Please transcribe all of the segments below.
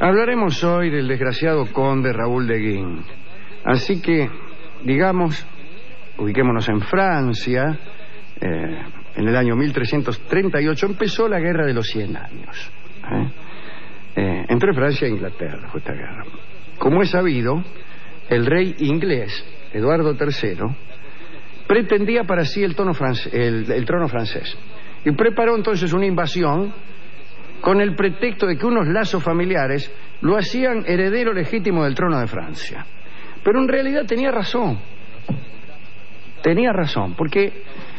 Hablaremos hoy del desgraciado conde Raúl de Guin. Así que, digamos, ubiquémonos en Francia. En el año 1338 empezó la Guerra de los 100 años. Entre Francia e Inglaterra fue esta guerra. Como es sabido, el rey inglés, Eduardo III, pretendía para sí el trono francés. Y preparó entonces una invasión con el pretexto de que unos lazos familiares lo hacían heredero legítimo del trono de Francia. Pero en realidad tenía razón. Tenía razón, porque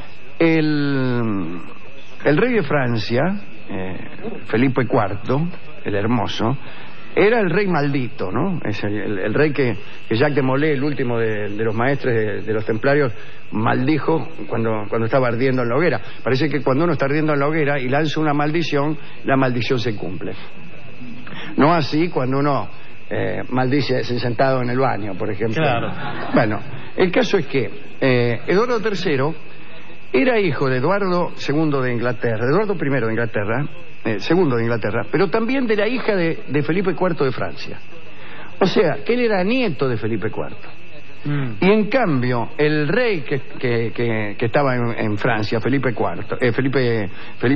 el rey de Francia, Felipe IV, el Hermoso, era el rey maldito, ¿no? Es el rey que Jacques de Molay, el último de los maestres de los templarios, maldijo cuando estaba ardiendo en la hoguera. Parece que cuando uno está ardiendo en la hoguera y lanza una maldición, la maldición se cumple. No así cuando uno maldice sentado en el baño, por ejemplo. Claro. Bueno, el caso es que Eduardo III era hijo de Eduardo II de Inglaterra, Eduardo I de Inglaterra, segundo de Inglaterra, pero también de la hija de Felipe IV de Francia. O sea, que él era nieto de Felipe IV. Y en cambio, el rey que estaba en Francia, Felipe V,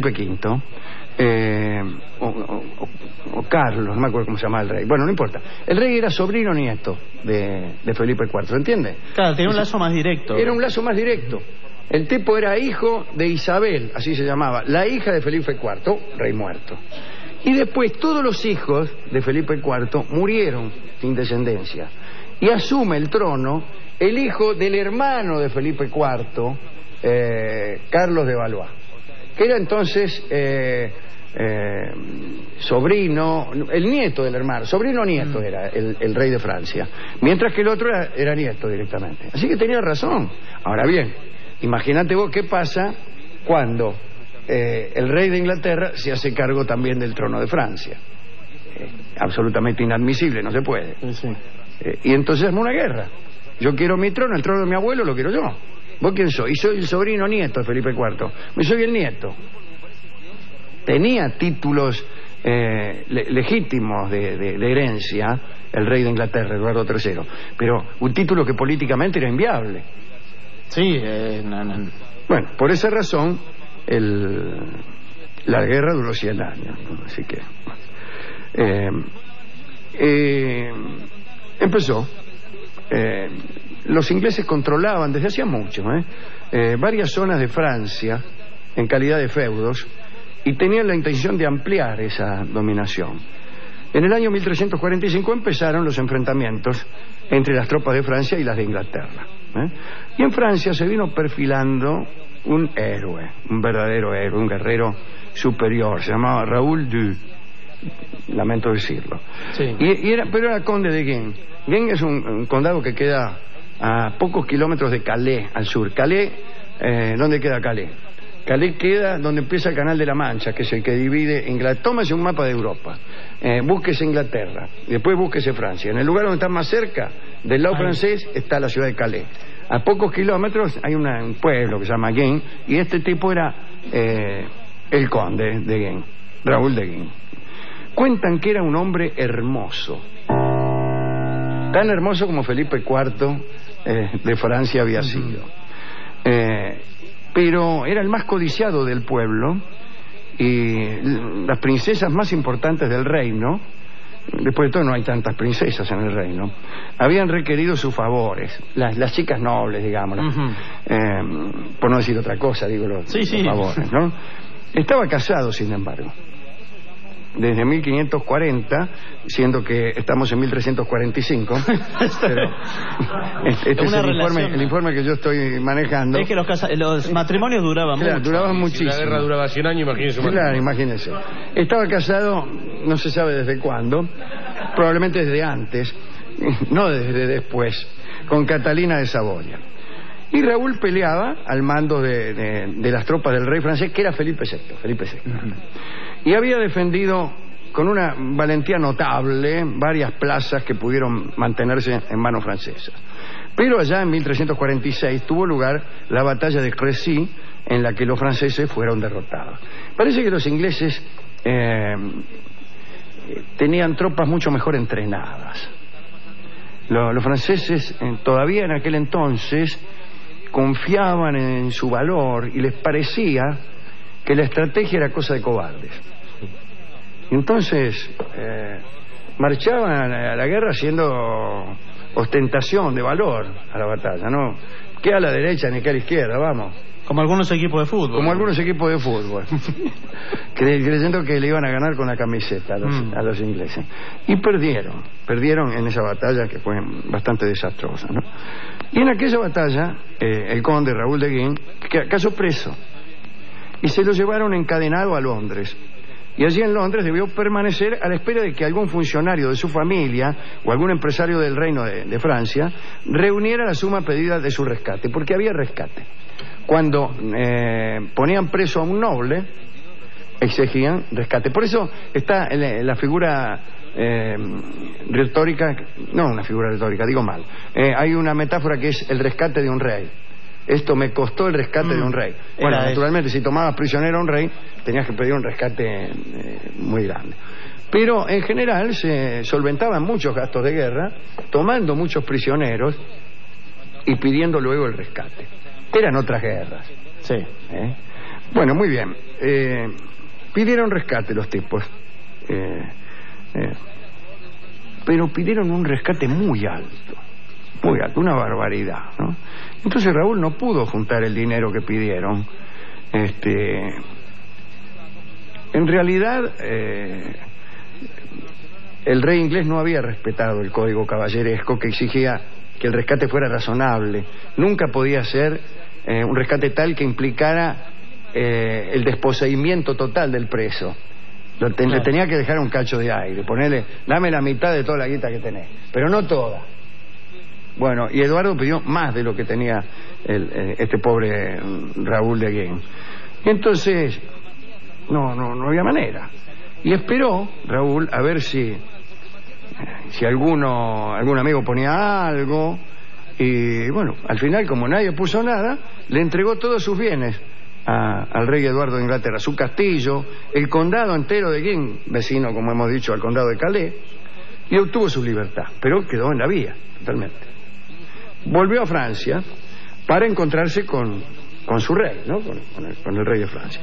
o Carlos, no me acuerdo cómo se llamaba el rey. Bueno, no importa. El rey era sobrino nieto de Felipe IV, ¿se entiende? Claro, tenía un lazo más directo. Era un lazo más directo. El tipo era hijo de Isabel, así se llamaba, la hija de Felipe IV, rey muerto. Y después todos los hijos de Felipe IV murieron sin descendencia. Y asume el trono el hijo del hermano de Felipe IV, Carlos de Valois, que era entonces sobrino, el nieto del hermano, sobrino-nieto era el rey de Francia, mientras que el otro era nieto directamente. Así que tenía razón. Ahora bien, imagínate vos qué pasa cuando el rey de Inglaterra se hace cargo también del trono de Francia. Absolutamente inadmisible, no se puede. Sí. Y entonces armó una guerra. Yo quiero mi trono, el trono de mi abuelo lo quiero yo. ¿Vos quién soy? Y soy el sobrino nieto de Felipe IV. Me soy el nieto. Tenía títulos legítimos de herencia el rey de Inglaterra, Eduardo III, pero un título que políticamente era inviable. Sí, Bueno, por esa razón la guerra duró 100 años, ¿no? Así que empezó. Los ingleses controlaban desde hacía mucho varias zonas de Francia en calidad de feudos y tenían la intención de ampliar esa dominación. En el año 1345 empezaron los enfrentamientos entre las tropas de Francia y las de Inglaterra. Y en Francia se vino perfilando un héroe, un verdadero héroe, un guerrero superior, se llamaba Raúl du, lamento decirlo. Sí. Pero era conde de Guin. Guin es un condado que queda a pocos kilómetros de Calais, al sur. Calais, ¿dónde queda Calais? Calais queda donde empieza el Canal de la Mancha, que es el que divide Inglaterra. Tómese un mapa de Europa, búsquese Inglaterra, después búsquese Francia. En el lugar donde está más cerca, del lado francés, está la ciudad de Calais. A pocos kilómetros hay un pueblo que se llama Guin, y este tipo era el conde de Guin, Raúl de Guin. Cuentan que era un hombre hermoso, tan hermoso como Felipe IV de Francia había sido. Pero era el más codiciado del pueblo, y las princesas más importantes del reino, después de todo no hay tantas princesas en el reino, habían requerido sus favores, las chicas nobles, digamos, por no decir otra cosa, digo los favores, ¿no? Estaba casado, sin embargo, desde 1540, siendo que estamos en 1345, pero este es el informe que yo estoy manejando. Es que los matrimonios duraban mucho. Duraban muchísimo. Si la guerra duraba 100 años, imagínese. Claro, imagínese. Estaba casado, no se sabe desde cuándo, probablemente desde antes, no desde después, con Catalina de Saboya. Y Raúl peleaba al mando de las tropas del rey francés, que era Felipe VI. Y había defendido con una valentía notable varias plazas que pudieron mantenerse en manos francesas. Pero allá en 1346 tuvo lugar la batalla de Crécy, en la que los franceses fueron derrotados. Parece que los ingleses tenían tropas mucho mejor entrenadas. Los franceses todavía en aquel entonces confiaban en su valor y les parecía que la estrategia era cosa de cobardes. Entonces marchaban a la guerra haciendo ostentación de valor a la batalla, ¿no? Que a la derecha ni que a la izquierda, vamos. Como algunos equipos de fútbol. Como algunos equipos de fútbol. Creyendo que le iban a ganar con la camiseta a los ingleses. Y perdieron en esa batalla que fue bastante desastrosa, ¿no? Y en aquella batalla, el conde Raúl de Guin cayó preso. Y se lo llevaron encadenado a Londres. Y allí en Londres debió permanecer a la espera de que algún funcionario de su familia o algún empresario del reino de Francia reuniera la suma pedida de su rescate, porque había rescate. Cuando ponían preso a un noble, exigían rescate. Por eso está la figura retórica, no una figura retórica, digo mal. Hay una metáfora que es el rescate de un rey. Esto me costó el rescate de un rey. Bueno, naturalmente, si tomabas prisionero a un rey, tenías que pedir un rescate muy grande. Pero en general se solventaban muchos gastos de guerra, tomando muchos prisioneros y pidiendo luego el rescate. Eran otras guerras. Sí. Bueno, muy bien. Pidieron rescate los tipos. Pero pidieron un rescate muy alto, una barbaridad, ¿no? Entonces Raúl no pudo juntar el dinero que pidieron. En realidad, el rey inglés no había respetado el código caballeresco que exigía que el rescate fuera razonable. Nunca podía ser un rescate tal que implicara el desposeimiento total del preso. Le tenía que dejar un cacho de aire, ponerle, dame la mitad de toda la guita que tenés, pero no toda. Bueno, y Eduardo pidió más de lo que tenía este pobre Raúl de Guin. Entonces, no había manera. Y esperó Raúl a ver si algún amigo ponía algo. Y bueno, al final, como nadie puso nada, le entregó todos sus bienes al rey Eduardo de Inglaterra, su castillo, el condado entero de Guin, vecino, como hemos dicho, al condado de Calais, y obtuvo su libertad, pero quedó en la vía, totalmente. Volvió a Francia para encontrarse con su rey, ¿no? Con el rey de Francia.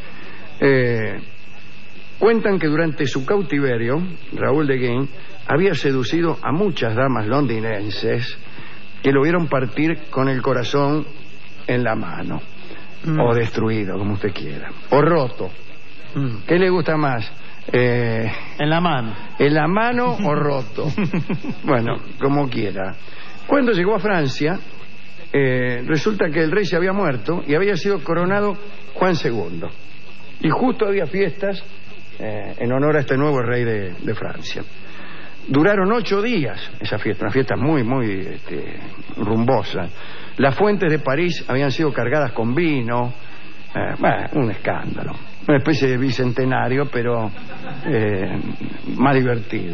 Cuentan que durante su cautiverio, Raúl de Guin había seducido a muchas damas londinenses que lo vieron partir con el corazón en la mano, o destruido, como usted quiera, o roto. ¿Qué le gusta más? En la mano. ¿En la mano o roto? Bueno, como quiera. Cuando llegó a Francia, resulta que el rey se había muerto y había sido coronado Juan II. Y justo había fiestas en honor a este nuevo rey de Francia. Duraron 8 días esa fiesta, una fiesta muy, muy rumbosa. Las fuentes de París habían sido cargadas con vino. Un escándalo. Una especie de bicentenario, pero más divertido.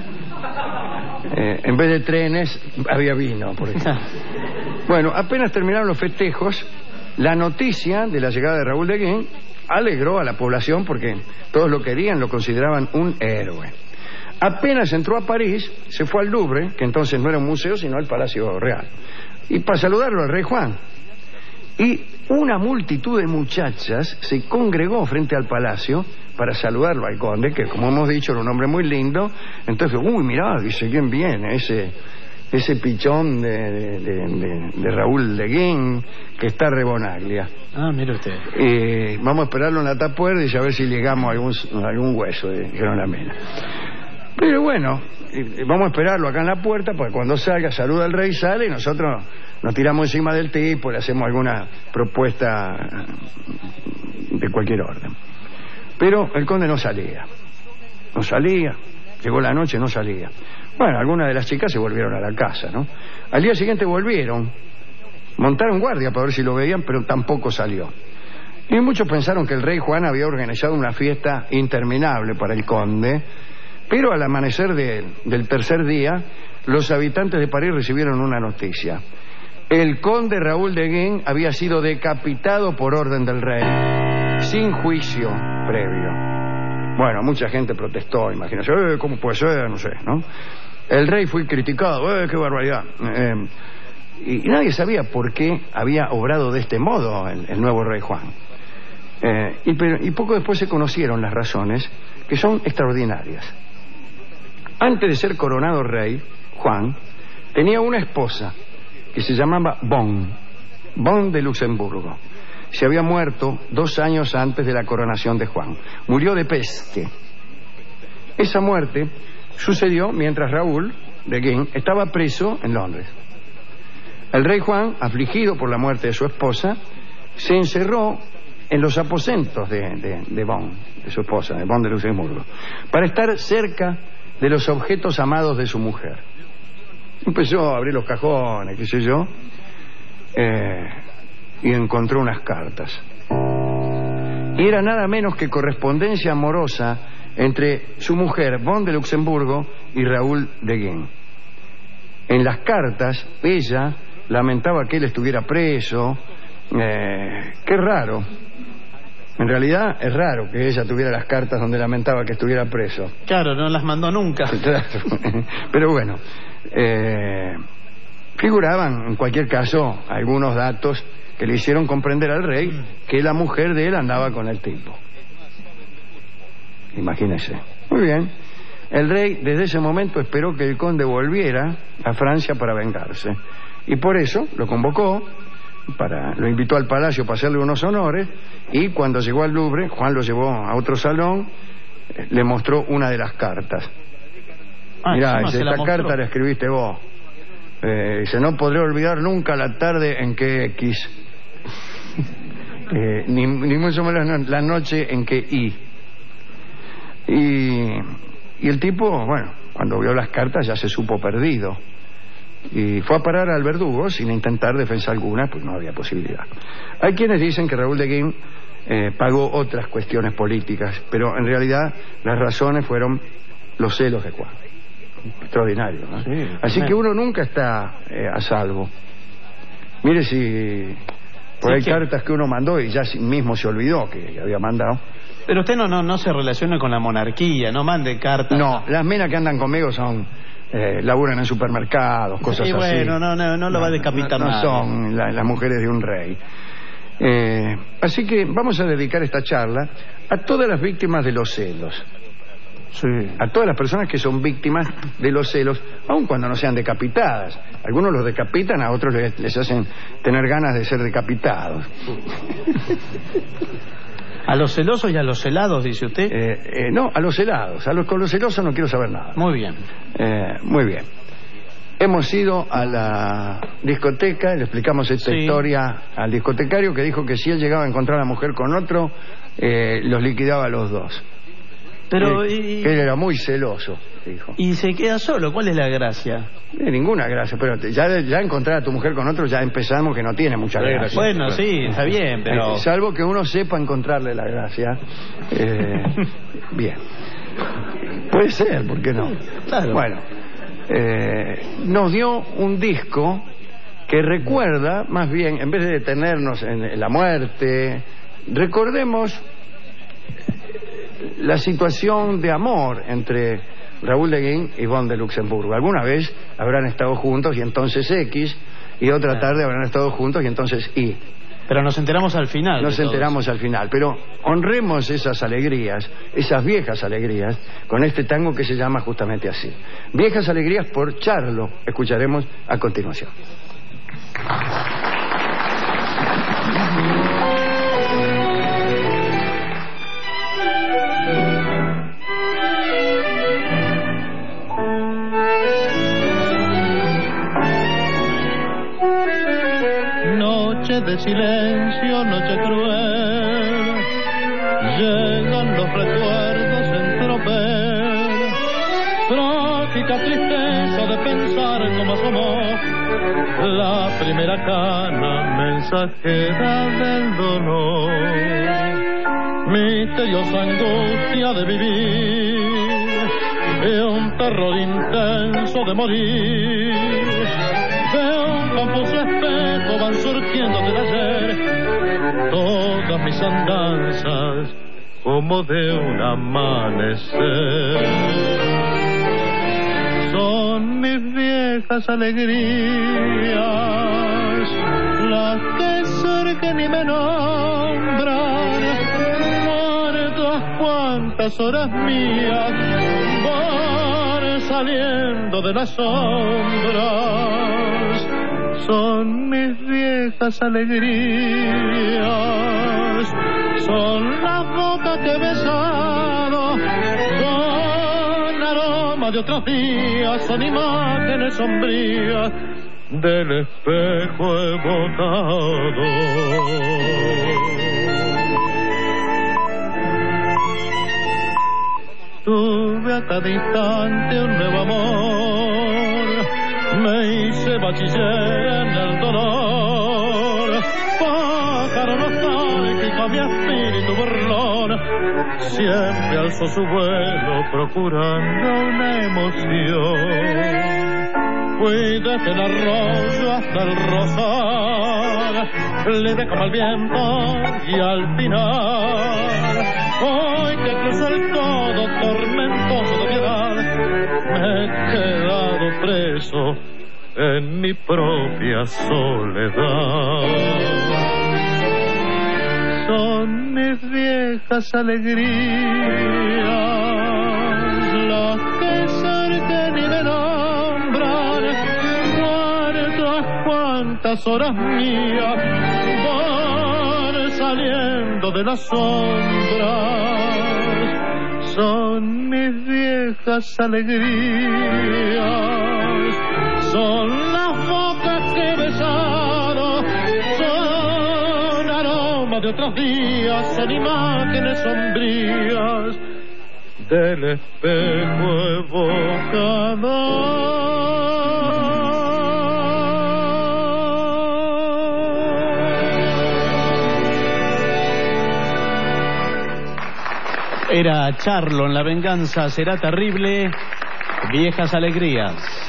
En vez de trenes, había vino, por ejemplo. Bueno, apenas terminaron los festejos, la noticia de la llegada de Raúl de Guin alegró a la población porque todos lo querían, lo consideraban un héroe. Apenas entró a París, se fue al Louvre, que entonces no era un museo, sino el Palacio Real, y para saludarlo al rey Juan. Y una multitud de muchachas se congregó frente al palacio para saludarlo al conde, que como hemos dicho era un hombre muy lindo. Entonces, mirá, dice, ¿quién viene? Ese pichón de Raúl de Guin, que está rebonaglia. Mire usted. Vamos a esperarlo en la tapuerta y a ver si llegamos a algún hueso, dijeron la mina. Pero bueno, vamos a esperarlo acá en la puerta, porque cuando salga, saluda al rey, sale, y nosotros nos tiramos encima del tipo, le hacemos alguna propuesta de cualquier orden. Pero el conde no salía, llegó la noche, no salía. Bueno, algunas de las chicas se volvieron a la casa, ¿no? Al día siguiente volvieron, montaron guardia para ver si lo veían, pero tampoco salió. Y muchos pensaron que el rey Juan había organizado una fiesta interminable para el conde, pero al amanecer del tercer día, los habitantes de París recibieron una noticia. El conde Raúl de Guin había sido decapitado por orden del rey, sin juicio previo. Bueno, mucha gente protestó, imagínense, ¿cómo puede ser? No sé, ¿no? El rey fue criticado, qué barbaridad. Y nadie sabía por qué había obrado de este modo el nuevo rey Juan. Y poco después se conocieron las razones, que son extraordinarias. Antes de ser coronado rey, Juan tenía una esposa que se llamaba Bon de Luxemburgo. Se había muerto 2 años antes de la coronación de Juan. Murió de peste. Esa muerte sucedió mientras Raúl de Guin estaba preso en Londres. El rey Juan, afligido por la muerte de su esposa, se encerró en los aposentos de Bon, de su esposa, de Bon de Luxemburgo, para estar cerca de los objetos amados de su mujer. Empezó a abrir los cajones, qué sé yo, y encontró unas cartas. Y era nada menos que correspondencia amorosa entre su mujer, Bon de Luxemburgo, y Raúl de Guin. En las cartas, ella lamentaba que él estuviera preso. Qué raro. En realidad es raro que ella tuviera las cartas donde lamentaba que estuviera preso. Claro, no las mandó nunca. Claro. Pero bueno, figuraban en cualquier caso algunos datos que le hicieron comprender al rey que la mujer de él andaba con el tipo. Imagínese. Muy bien. El rey desde ese momento esperó que el conde volviera a Francia para vengarse. Y por eso lo convocó, lo invitó al palacio para hacerle unos honores, y cuando llegó al Louvre, Juan lo llevó a otro salón, le mostró una de las cartas. Mirá, esta carta la escribiste vos. Dice, no podré olvidar nunca la tarde en que X, ni mucho menos la noche en que Y. Y el tipo, bueno, cuando vio las cartas ya se supo perdido. Y fue a parar al verdugo sin intentar defensa alguna, pues no había posibilidad. Hay quienes dicen que Raúl de Guin pagó otras cuestiones políticas, pero en realidad las razones fueron los celos de Juan. Extraordinario, ¿no? Sí, así que uno nunca está a salvo. Mire si por ahí cartas que uno mandó y ya mismo se olvidó que había mandado. Pero usted no se relaciona con la monarquía, no mande cartas. No, las minas que andan conmigo son laburan en supermercados, cosas así. Bueno, no lo va a decapitar nada. No son las mujeres de un rey. Así que vamos a dedicar esta charla a todas las víctimas de los celos. Sí. A todas las personas que son víctimas de los celos, aun cuando no sean decapitadas. Algunos los decapitan, a otros les hacen tener ganas de ser decapitados. ¿A los celosos y a los celados, dice usted? No, a los celados. Con los celosos no quiero saber nada. Muy bien. Muy bien. Hemos ido a la discoteca, le explicamos esta historia al discotecario, que dijo que si él llegaba a encontrar a la mujer con otro, los liquidaba a los dos. Pero que él era muy celoso, dijo. Y se queda solo, ¿cuál es la gracia? Ninguna gracia, pero ya encontrar a tu mujer con otro ya empezamos que no tiene mucha gracia. Bueno, sí, está bien, pero... salvo que uno sepa encontrarle la gracia. Bien. Puede ser, ¿por qué no? Claro. Bueno, nos dio un disco que recuerda, más bien, en vez de detenernos en la muerte, recordemos la situación de amor entre Raúl de Guin y Bon de Luxemburgo. Alguna vez habrán estado juntos y entonces X, y otra tarde habrán estado juntos y entonces Y. Pero nos enteramos al final. Nos enteramos al final, pero honremos esas alegrías, esas viejas alegrías, con este tango que se llama justamente así. Viejas alegrías por Charlo. Escucharemos a continuación. De silencio, noche cruel, llegan los recuerdos en tropel, trágica tristeza de pensar cómo asomó la primera cana mensajera del dolor, misteriosa angustia de vivir y un terror intenso de morir. De un confuso espejo van surgiendo del ayer todas mis andanzas como de un amanecer. Son mis viejas alegrías, las que surgen y me nombran, muertas cuantas horas mías van saliendo de las sombras. Son mis viejas alegrías, son las bocas que he besado, son aromas de otros días, son imágenes sombrías del espejo evocado. Tuve a cada instante un nuevo amor, me hice bachiller en el dolor, pájaro nostálgico mi espíritu burlón, siempre alzó su vuelo procurando una emoción. Fui desde el arroyo hasta el rosal, libre como el viento y al final, hoy que cruzo el todo tormentoso de piedad, me he quedado preso en mi propia soledad. Son mis viejas alegrías, las que surgen y me nombran, cuántas, cuántas horas mías van saliendo de las sombras. Son mis viejas alegrías, son las bocas que he besado, son aromas de otros días, son imágenes sombrías del espejo evocado. Era Charlo en La venganza será terrible, viejas alegrías.